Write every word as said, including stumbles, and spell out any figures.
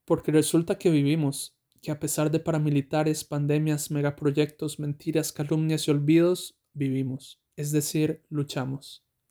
Porque resulta que vivimos, que a pesar de paramilitares, pandemias, megaproyectos, mentiras, calumnias y olvidos, vivimos, es decir, luchamos.